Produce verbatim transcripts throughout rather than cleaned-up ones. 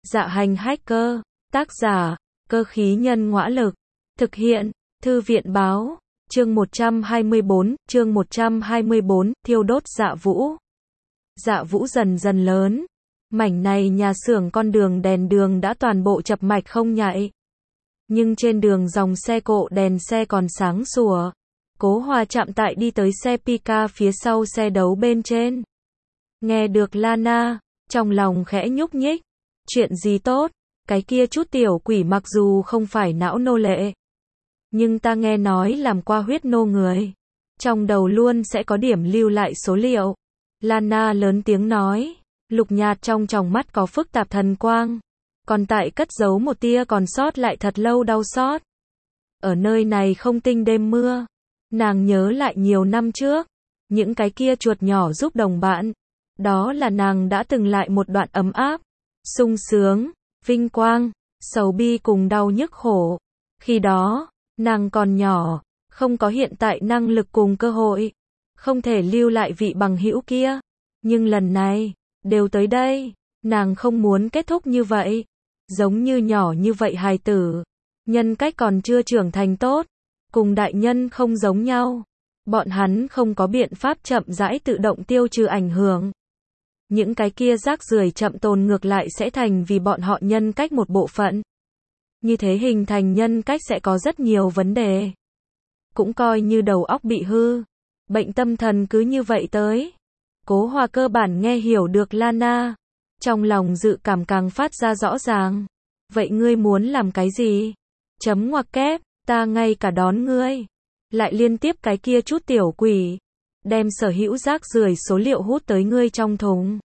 Dạ hành hacker, tác giả, cơ khí nhân ngõa lực, thực hiện, thư viện báo, chương một trăm hai mươi bốn, chương một trăm hai mươi bốn, thiêu đốt dạ vũ. Dạ vũ dần dần lớn, mảnh này nhà xưởng con đường đèn đường đã toàn bộ chập mạch không nhạy. Nhưng trên đường dòng xe cộ đèn xe còn sáng sủa. Cố Hòa chạm tại đi tới xe Pika phía sau xe đấu bên trên. Nghe được Lana, trong lòng khẽ nhúc nhích. Chuyện gì tốt, cái kia chút tiểu quỷ mặc dù không phải não nô lệ. Nhưng ta nghe nói làm qua huyết nô người. Trong đầu luôn sẽ có điểm lưu lại số liệu. Lana lớn tiếng nói, lục nhạt trong tròng mắt có phức tạp thần quang. Còn tại cất giấu một tia còn sót lại thật lâu đau xót. Ở nơi này không tinh đêm mưa. Nàng nhớ lại nhiều năm trước. Những cái kia chuột nhỏ giúp đồng bạn. Đó là nàng đã từng lại một đoạn ấm áp. Sung sướng, vinh quang, sầu bi cùng đau nhức khổ. Khi đó, nàng còn nhỏ. Không có hiện tại năng lực cùng cơ hội. Không thể lưu lại vị bằng hữu kia. Nhưng lần này, đều tới đây. Nàng không muốn kết thúc như vậy. Giống như nhỏ như vậy hài tử. Nhân cách còn chưa trưởng thành tốt. Cùng đại nhân không giống nhau. Bọn hắn không có biện pháp chậm rãi tự động tiêu trừ ảnh hưởng. Những cái kia rác rưởi chậm tồn ngược lại sẽ thành vì bọn họ nhân cách một bộ phận. Như thế hình thành nhân cách sẽ có rất nhiều vấn đề. Cũng coi như đầu óc bị hư. Bệnh tâm thần cứ như vậy tới. Cố Hòa cơ bản nghe hiểu được Lana. Trong lòng dự cảm càng phát ra rõ ràng. Vậy ngươi muốn làm cái gì? Chấm ngoặc kép, ta ngay cả đón ngươi. Lại liên tiếp cái kia chút tiểu quỷ. Đem sở hữu rác rưởi số liệu hút tới ngươi trong thùng.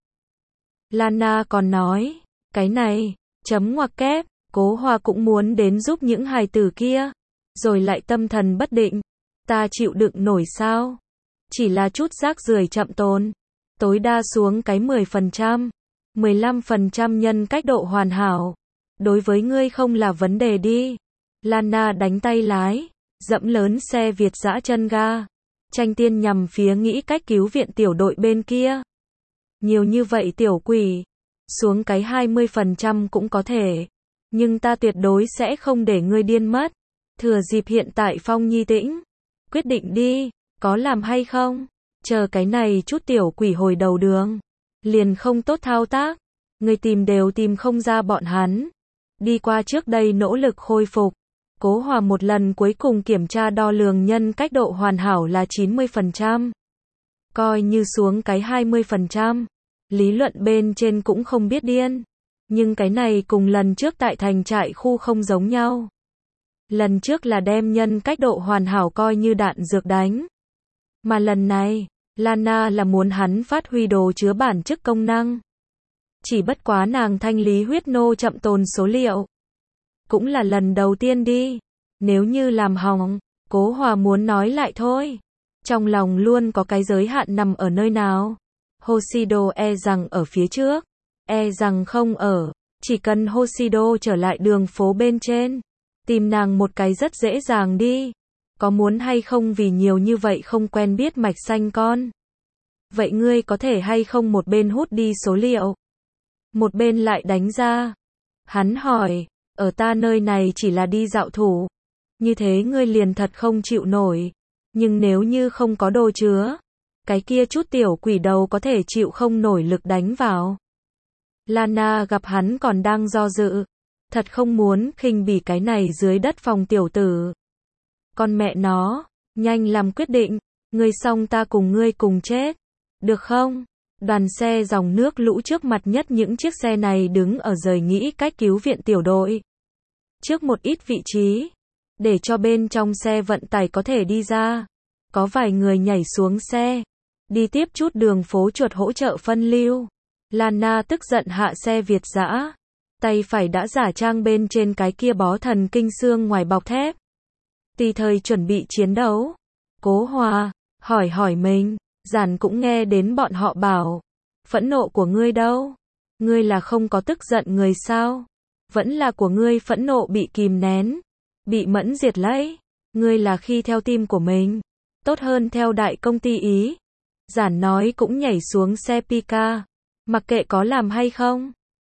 Lana còn nói, cái này, chấm ngoặc kép, Cố Hòa cũng muốn đến giúp những hài tử kia. Rồi lại tâm thần bất định. Ta chịu đựng nổi sao? Chỉ là chút rác rưởi chậm tồn. Tối đa xuống cái mười phần trăm. mười lăm phần trăm nhân cách độ hoàn hảo. Đối với ngươi không là vấn đề đi. Lana đánh tay lái. Dẫm lớn xe Việt dã chân ga. Tranh tiên nhằm phía nghĩ cách cứu viện tiểu đội bên kia. Nhiều như vậy tiểu quỷ. Xuống cái hai mươi phần trăm cũng có thể. Nhưng ta tuyệt đối sẽ không để ngươi điên mất. Thừa dịp hiện tại Phong Nhi tĩnh. Quyết định đi. Có làm hay không? Chờ cái này chút tiểu quỷ hồi đầu đường. Liền không tốt thao tác. Người tìm đều tìm không ra bọn hắn. Đi qua trước đây nỗ lực khôi phục. Cố Hòa một lần cuối cùng kiểm tra đo lường nhân cách độ hoàn hảo là chín mươi phần trăm. Coi như xuống cái hai mươi phần trăm. Lý luận bên trên cũng không biết điên. Nhưng cái này cùng lần trước tại thành trại khu không giống nhau. Lần trước là đem nhân cách độ hoàn hảo coi như đạn dược đánh. Mà lần này, Lana là muốn hắn phát huy đồ chứa bản chức công năng. Chỉ bất quá nàng thanh lý huyết nô chậm tồn số liệu. Cũng là lần đầu tiên đi. Nếu như làm hỏng, Cố Hòa muốn nói lại thôi. Trong lòng luôn có cái giới hạn nằm ở nơi nào. Hoshido e rằng ở phía trước. E rằng không ở. Chỉ cần Hoshido trở lại đường phố bên trên. Tìm nàng một cái rất dễ dàng đi. Có muốn hay không vì nhiều như vậy không quen biết mạch xanh con. Vậy ngươi có thể hay không một bên hút đi số liệu. Một bên lại đánh ra. Hắn hỏi. Ở ta nơi này chỉ là đi dạo thủ. Như thế ngươi liền thật không chịu nổi. Nhưng nếu như không có đồ chứa. Cái kia chút tiểu quỷ đầu có thể chịu không nổi lực đánh vào. Lana gặp hắn còn đang do dự. Thật không muốn khinh bỉ cái này dưới đất phòng tiểu tử. Con mẹ nó. Nhanh làm quyết định. Ngươi xong ta cùng ngươi cùng chết. Được không? Đoàn xe dòng nước lũ trước mặt nhất những chiếc xe này đứng ở rời nghĩ cách cứu viện tiểu đội. Trước một ít vị trí. Để cho bên trong xe vận tải có thể đi ra. Có vài người nhảy xuống xe. Đi tiếp chút đường phố chuột hỗ trợ phân lưu. Lana tức giận hạ xe Việt dã. Tay phải đã giả trang bên trên cái kia bó thần kinh xương ngoài bọc thép. Tùy thời chuẩn bị chiến đấu. Cố Hòa, hỏi hỏi mình. Giản cũng nghe đến bọn họ bảo. Phẫn nộ của ngươi đâu? Ngươi là không có tức giận người sao? Vẫn là của ngươi phẫn nộ bị kìm nén. Bị mẫn diệt lấy. Ngươi là khi theo tim của mình. Tốt hơn theo đại công ty Ý. Giản nói cũng nhảy xuống xe Pika. Mặc kệ có làm hay không.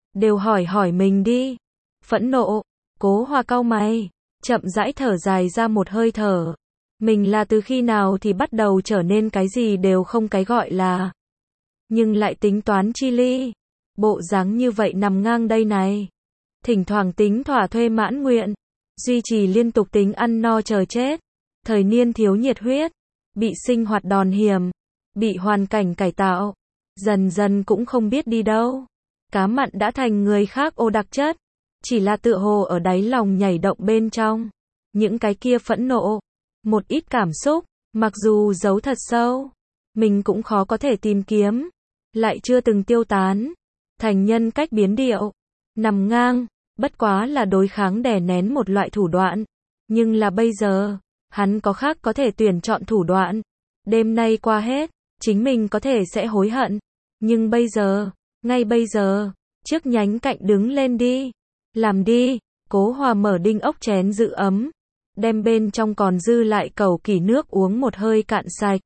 đều hỏi hỏi mình đi. Phẫn nộ, Cố Hòa cau mày, chậm rãi thở dài ra một hơi thở. Mình là từ khi nào thì bắt đầu trở nên cái gì đều không cái gọi là. Nhưng lại tính toán chi ly. Bộ dáng như vậy nằm ngang đây này. Thỉnh thoảng tính thỏa thuê mãn nguyện. Duy trì liên tục tính ăn no chờ chết. Thời niên thiếu nhiệt huyết. Bị sinh hoạt đòn hiểm. Bị hoàn cảnh cải tạo. Dần dần cũng không biết đi đâu. Cá mặn đã thành người khác ô đặc chất. Chỉ là tựa hồ ở đáy lòng nhảy động bên trong. Những cái kia phẫn nộ. Một ít cảm xúc. Mặc dù giấu thật sâu. Mình cũng khó có thể tìm kiếm. Lại chưa từng tiêu tán. Thành nhân cách biến điệu. Nằm ngang. Bất quá là đối kháng đè nén một loại thủ đoạn. Nhưng là bây giờ. Hắn có khác có thể tuyển chọn thủ đoạn. Đêm nay qua hết. Chính mình có thể sẽ hối hận. Nhưng bây giờ. Ngay bây giờ. Trước nhánh cạnh đứng lên đi. Làm đi. Cố Hòa mở đinh ốc chén giữ ấm. Đem bên trong còn dư lại cầu kỳ nước uống một hơi cạn sạch.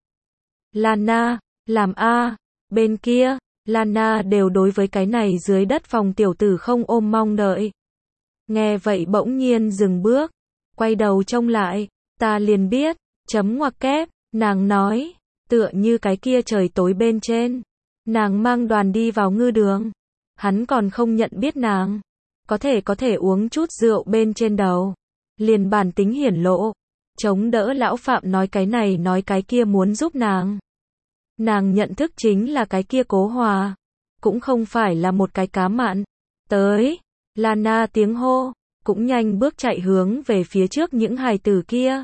Lana. Làm a. Bên kia. Lana đều đối với cái này dưới đất phòng tiểu tử không ôm mong đợi. Nghe vậy bỗng nhiên dừng bước. Quay đầu trông lại. Ta liền biết. Chấm ngoặc kép. Nàng nói. Tựa như cái kia trời tối bên trên. Nàng mang đoàn đi vào ngư đường. Hắn còn không nhận biết nàng. Có thể có thể uống chút rượu bên trên đầu. Liền bản tính hiển lộ. Chống đỡ lão Phạm nói cái này nói cái kia muốn giúp nàng. Nàng nhận thức chính là cái kia Cố Hòa. Cũng không phải là một cái cá mặn. Tới. Lana tiếng hô. Cũng nhanh bước chạy hướng về phía trước những hài tử kia.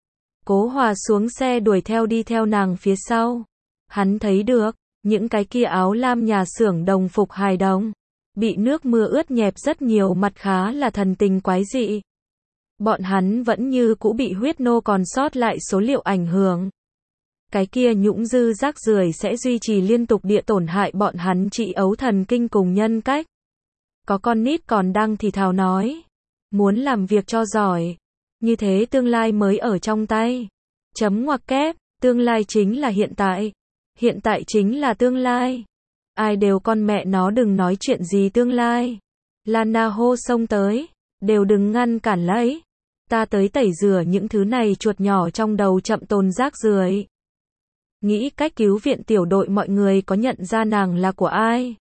Cố Hòa xuống xe đuổi theo đi theo nàng phía sau. Hắn thấy được. Những cái kia áo lam nhà xưởng đồng phục hài đồng. Bị nước mưa ướt nhẹp rất nhiều mặt khá là thần tình quái dị. Bọn hắn vẫn như cũ bị huyết nô còn sót lại số liệu ảnh hưởng. Cái kia nhũng dư rác rưởi sẽ duy trì liên tục địa tổn hại bọn hắn trị ấu thần kinh cùng nhân cách. Có con nít còn đang thì thào nói. Muốn làm việc cho giỏi. Như thế tương lai mới ở trong tay. Chấm ngoặc kép. Tương lai chính là hiện tại. Hiện tại chính là tương lai. Ai đều con mẹ nó đừng nói chuyện gì tương lai. Lana hô xông tới. Đều đừng ngăn cản lấy. Ta tới tẩy rửa những thứ này chuột nhỏ trong đầu chậm tồn rác rưởi. Nghĩ cách cứu viện tiểu đội mọi người có nhận ra nàng là của ai.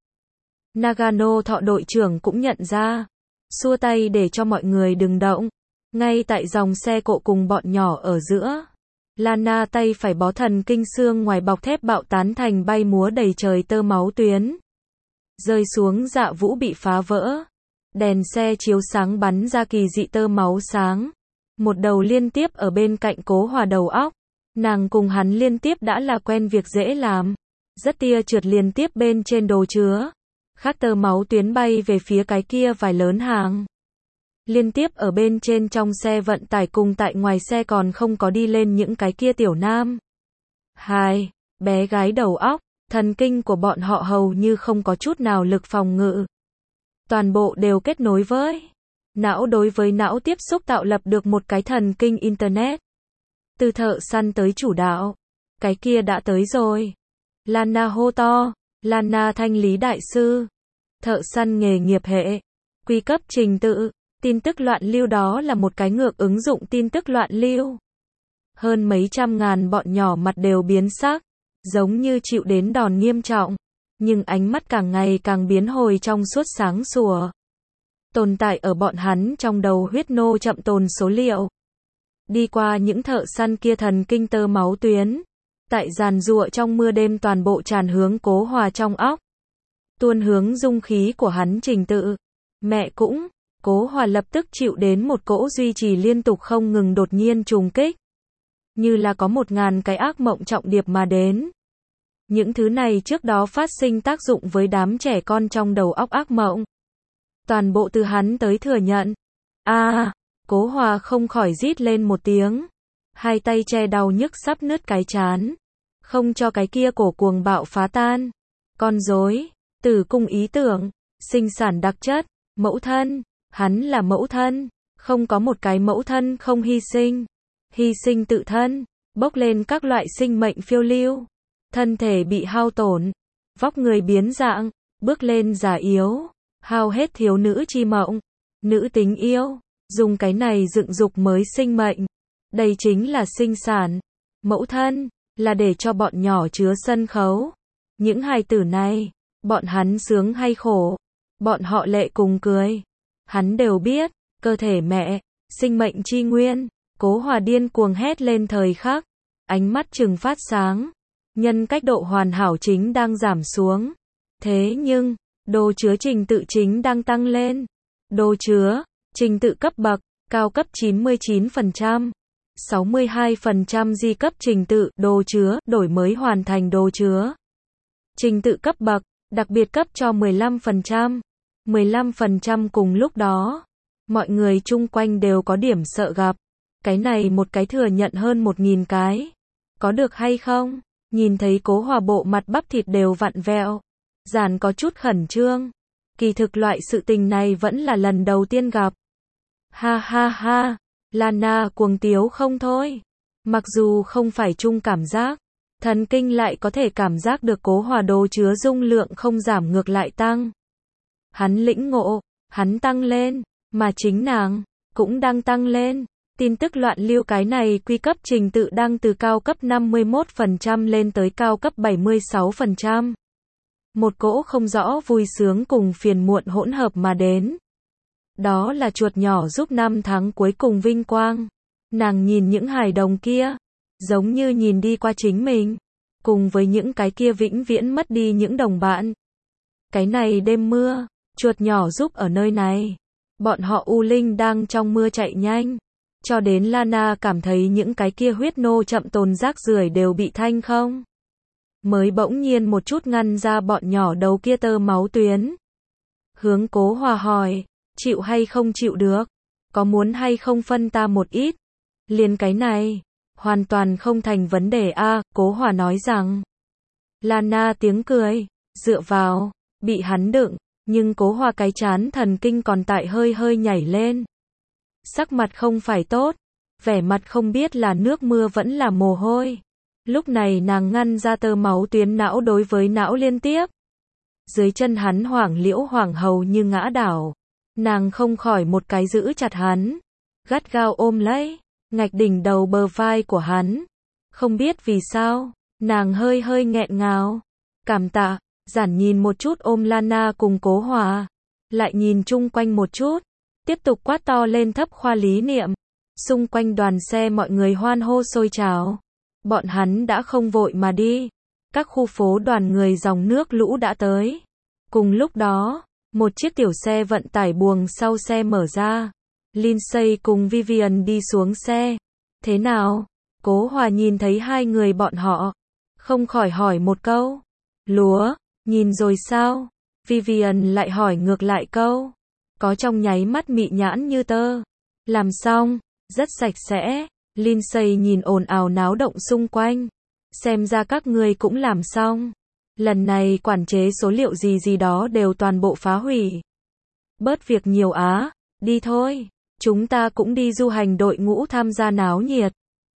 Nagano thọ đội trưởng cũng nhận ra. Xua tay để cho mọi người đừng động. Ngay tại dòng xe cộ cùng bọn nhỏ ở giữa. Lana tay phải bó thần kinh xương ngoài bọc thép bạo tán thành bay múa đầy trời tơ máu tuyến. Rơi xuống dạ vũ bị phá vỡ. Đèn xe chiếu sáng bắn ra kỳ dị tơ máu sáng. Một đầu liên tiếp ở bên cạnh Cố Hòa đầu óc. Nàng cùng hắn liên tiếp đã là quen việc dễ làm. Rất tia trượt liên tiếp bên trên đồ chứa. Khác tơ máu tuyến bay về phía cái kia vài lớn hàng. Liên tiếp ở bên trên trong xe vận tải cùng tại ngoài xe còn không có đi lên những cái kia tiểu nam. Hai, bé gái đầu óc, thần kinh của bọn họ hầu như không có chút nào lực phòng ngự. Toàn bộ đều kết nối với não đối với não tiếp xúc tạo lập được một cái thần kinh internet. Từ thợ săn tới chủ đạo. Cái kia đã tới rồi. Lana hô to. Lana thanh lý đại sư. Thợ săn nghề nghiệp hệ. Quy cấp trình tự. Tin tức loạn lưu đó là một cái ngược ứng dụng tin tức loạn lưu. Hơn mấy trăm ngàn bọn nhỏ mặt đều biến sắc. Giống như chịu đến đòn nghiêm trọng. Nhưng ánh mắt càng ngày càng biến hồi trong suốt sáng sủa. Tồn tại ở bọn hắn trong đầu huyết nô chậm tồn số liệu. Đi qua những thợ săn kia thần kinh tơ máu tuyến. Tại giàn giụa trong mưa đêm toàn bộ tràn hướng Cố Hòa trong óc. Tuôn hướng dung khí của hắn trình tự. Mẹ cũng, Cố Hòa lập tức chịu đến một cỗ duy trì liên tục không ngừng đột nhiên trùng kích. Như là có một ngàn cái ác mộng trọng điệp mà đến. Những thứ này trước đó phát sinh tác dụng với đám trẻ con trong đầu óc ác mộng. Toàn bộ từ hắn tới thừa nhận. A, à, Cố Hòa không khỏi rít lên một tiếng. Hai tay che đau nhức sắp nứt cái trán. Không cho cái kia cổ cuồng bạo phá tan. Con rối, tử cung ý tưởng, sinh sản đặc chất, mẫu thân, hắn là mẫu thân. Không có một cái mẫu thân không hy sinh. Hy sinh tự thân, bốc lên các loại sinh mệnh phiêu lưu. Thân thể bị hao tổn, vóc người biến dạng, bước lên già yếu. hao hết thiếu nữ chi mộng, nữ tính yêu, dùng cái này dựng dục mới sinh mệnh. Đây chính là sinh sản. Mẫu thân, là để cho bọn nhỏ chứa sân khấu. Những hài tử này, bọn hắn sướng hay khổ, bọn họ lệ cùng cười. Hắn đều biết, cơ thể mẹ, sinh mệnh chi nguyên. Cố Hòa điên cuồng hét lên thời khắc, ánh mắt trừng phát sáng. Nhân cách độ hoàn hảo chính đang giảm xuống. Thế nhưng, đồ chứa trình tự chính đang tăng lên. Đồ chứa, trình tự cấp bậc, cao cấp chín mươi chín phần trăm, sáu mươi hai phần trăm di cấp trình tự, đồ chứa, đổi mới hoàn thành đồ chứa. Trình tự cấp bậc, đặc biệt cấp cho mười lăm phần trăm, mười lăm phần trăm cùng lúc đó. Mọi người chung quanh đều có điểm sợ gặp. Cái này một cái thừa nhận hơn một nghìn cái. Có được hay không? Nhìn thấy Cố Hòa bộ mặt bắp thịt đều vặn vẹo. Giản có chút khẩn trương. Kỳ thực loại sự tình này vẫn là lần đầu tiên gặp. Ha ha ha, Lana cuồng tiếu không thôi. Mặc dù không phải chung cảm giác, thần kinh lại có thể cảm giác được Cố Hòa đồ chứa dung lượng không giảm ngược lại tăng. Hắn lĩnh ngộ, hắn tăng lên, mà chính nàng cũng đang tăng lên. Tin tức loạn lưu cái này quy cấp trình tự đang từ cao cấp năm mươi mốt phần trăm lên tới cao cấp bảy mươi sáu phần trăm. Một cỗ không rõ vui sướng cùng phiền muộn hỗn hợp mà đến. Đó là chuột nhỏ giúp năm tháng cuối cùng vinh quang. Nàng nhìn những hài đồng kia, giống như nhìn đi qua chính mình, cùng với những cái kia vĩnh viễn mất đi những đồng bạn. Cái này đêm mưa, chuột nhỏ giúp ở nơi này. Bọn họ U Linh đang trong mưa chạy nhanh. Cho đến Lana cảm thấy những cái kia huyết nô chậm tồn rác rưởi đều bị thanh không. Mới bỗng nhiên một chút ngăn ra bọn nhỏ đầu kia tơ máu tuyến. Hướng Cố Hòa hỏi, chịu hay không chịu được? Có muốn hay không phân ta một ít? Liền cái này, hoàn toàn không thành vấn đề a, Cố Hòa nói rằng. Lana tiếng cười, dựa vào, bị hắn đựng, nhưng Cố Hòa cái chán thần kinh còn tại hơi hơi nhảy lên. Sắc mặt không phải tốt, vẻ mặt không biết là nước mưa vẫn là mồ hôi. Lúc này nàng ngăn ra tơ máu tuyến não đối với não liên tiếp. Dưới chân hắn Hoảng Liễu hoảng hầu như ngã đảo. Nàng không khỏi một cái giữ chặt hắn, gắt gao ôm lấy, ngạch đỉnh đầu bờ vai của hắn. Không biết vì sao, nàng hơi hơi nghẹn ngào. Cảm tạ, Giản nhìn một chút ôm Lana cùng Cố Hòa, lại nhìn chung quanh một chút, tiếp tục quát to lên thấp khoa lý niệm. Xung quanh đoàn xe mọi người hoan hô sôi trào. Bọn hắn đã không vội mà đi. Các khu phố đoàn người dòng nước lũ đã tới. Cùng lúc đó, một chiếc tiểu xe vận tải buồng sau xe mở ra. Lindsay cùng Vivian đi xuống xe. Thế nào? Cố Hòa nhìn thấy hai người bọn họ, không khỏi hỏi một câu. Lúa, nhìn rồi sao? Vivian lại hỏi ngược lại câu. Có trong nháy mắt mị nhãn như tơ. Làm xong, rất sạch sẽ. Lindsay nhìn ồn ào náo động xung quanh. Xem ra các ngươi cũng làm xong. Lần này quản chế số liệu gì gì đó đều toàn bộ phá hủy. Bớt việc nhiều á, đi thôi. Chúng ta cũng đi du hành đội ngũ tham gia náo nhiệt.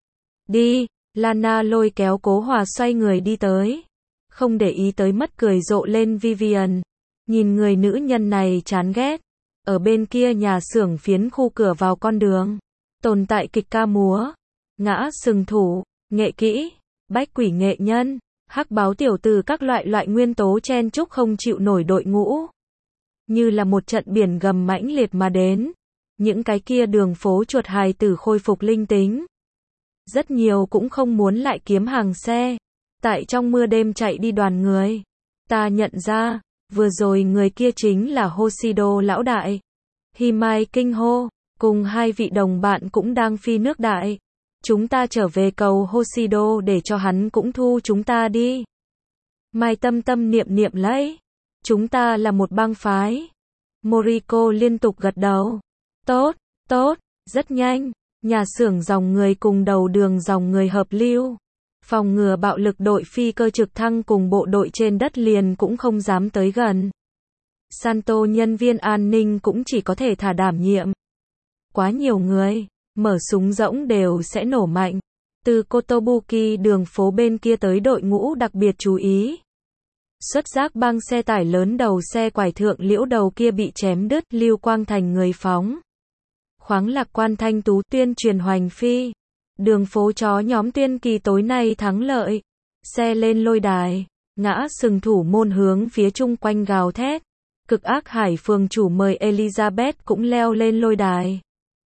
Đi, Lana lôi kéo Cố Hòa xoay người đi tới. Không để ý tới mất cười rộ lên Vivian. Nhìn người nữ nhân này chán ghét. Ở bên kia nhà xưởng phiến khu cửa vào con đường. Tồn tại kịch ca múa, ngã sừng thủ, nghệ kỹ, bách quỷ nghệ nhân, hắc báo tiểu từ các loại loại nguyên tố chen chúc không chịu nổi đội ngũ. Như là một trận biển gầm mãnh liệt mà đến. Những cái kia đường phố chuột hài tử khôi phục linh tính. Rất nhiều cũng không muốn lại kiếm hàng xe. Tại trong mưa đêm chạy đi đoàn người. Ta nhận ra, vừa rồi người kia chính là Hoshido lão đại. Himai kinh hô. Cùng hai vị đồng bạn cũng đang phi nước đại. Chúng ta trở về cầu Hoshido để cho hắn cũng thu chúng ta đi. Mai tâm tâm niệm niệm lấy. Chúng ta là một bang phái. Moriko liên tục gật đầu. Tốt, tốt, rất nhanh. Nhà xưởng dòng người cùng đầu đường dòng người hợp lưu. Phòng ngừa bạo lực đội phi cơ trực thăng cùng bộ đội trên đất liền cũng không dám tới gần. Santo nhân viên an ninh cũng chỉ có thể thả đảm nhiệm. Quá nhiều người, mở súng rỗng đều sẽ nổ mạnh. Từ Kotobuki đường phố bên kia tới đội ngũ đặc biệt chú ý. Xuất giác băng xe tải lớn đầu xe quải thượng liễu đầu kia bị chém đứt, Lưu Quang Thành người phóng. Khoáng lạc quan thanh tú tuyên truyền hoành phi. Đường phố chó nhóm Tuyên Kỳ tối nay thắng lợi. Xe lên lôi đài, ngã sừng thủ môn hướng phía chung quanh gào thét. Cực ác Hải phường chủ mời Elizabeth cũng leo lên lôi đài.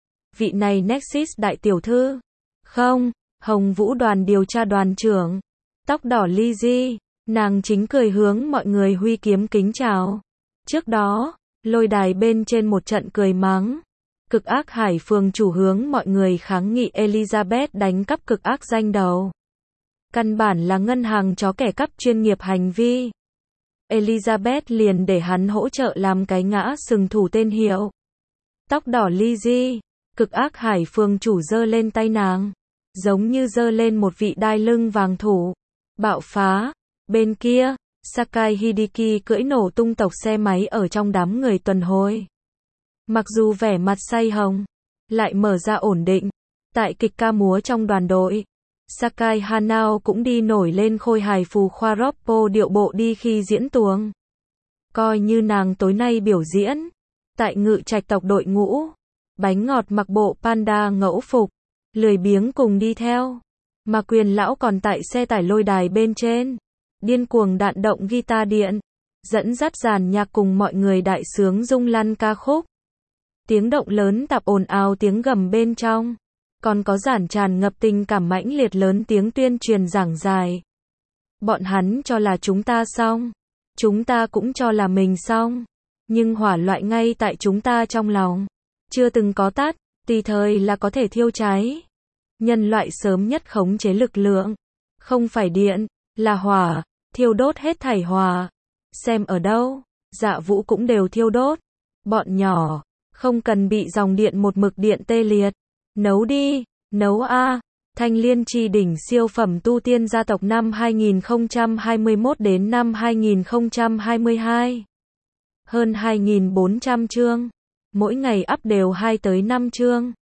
Vị này Nexus đại tiểu thư. Không, Hồng Vũ đoàn điều tra đoàn trưởng. Tóc đỏ Lizzie, nàng chính cười hướng mọi người huy kiếm kính chào. Trước đó, lôi đài bên trên một trận cười mắng. Cực ác Hải phường chủ hướng mọi người kháng nghị Elizabeth đánh cắp cực ác danh đầu. Căn bản là ngân hàng chó kẻ cắp chuyên nghiệp hành vi. Elizabeth liền để hắn hỗ trợ làm cái ngã sừng thủ tên hiệu. Tóc đỏ Lizzie, cực ác Hải phường chủ giơ lên tay nàng, giống như giơ lên một vị đai lưng vàng thủ. Bạo phá. Bên kia, Sakai Hideki cưỡi nổ tung tộc xe máy ở trong đám người tuần hồi. Mặc dù vẻ mặt say hồng, lại mở ra ổn định. Tại kịch ca múa trong đoàn đội, Sakai Hanao cũng đi nổi lên khôi hài phù khoa Roppo điệu bộ đi khi diễn tuồng. Coi như nàng tối nay biểu diễn. Tại ngự trạch tộc đội ngũ, bánh ngọt mặc bộ panda ngẫu phục, lười biếng cùng đi theo. Mà Quyền lão còn tại xe tải lôi đài bên trên, điên cuồng đạn động guitar điện, dẫn dắt dàn nhạc cùng mọi người đại sướng rung lăn ca khúc. Tiếng động lớn tạp ồn ào tiếng gầm bên trong, còn có giản tràn ngập tình cảm mãnh liệt lớn tiếng tuyên truyền giảng dài. Bọn hắn cho là chúng ta xong, chúng ta cũng cho là mình xong, nhưng hỏa loại ngay tại chúng ta trong lòng, chưa từng có tắt, tùy thời là có thể thiêu cháy. Nhân loại sớm nhất khống chế lực lượng, không phải điện, là hỏa, thiêu đốt hết thảy hỏa. Xem ở đâu, Dạ Vũ cũng đều thiêu đốt. Bọn nhỏ, không cần bị dòng điện một mực điện tê liệt. Nấu đi, nấu a. Thanh Liên Chi đỉnh siêu phẩm tu tiên gia tộc năm hai nghìn không trăm hai mươi mốt đến năm hai nghìn không trăm hai mươi hai. Hơn hai nghìn bốn trăm chương. Mỗi ngày up đều hai tới năm chương.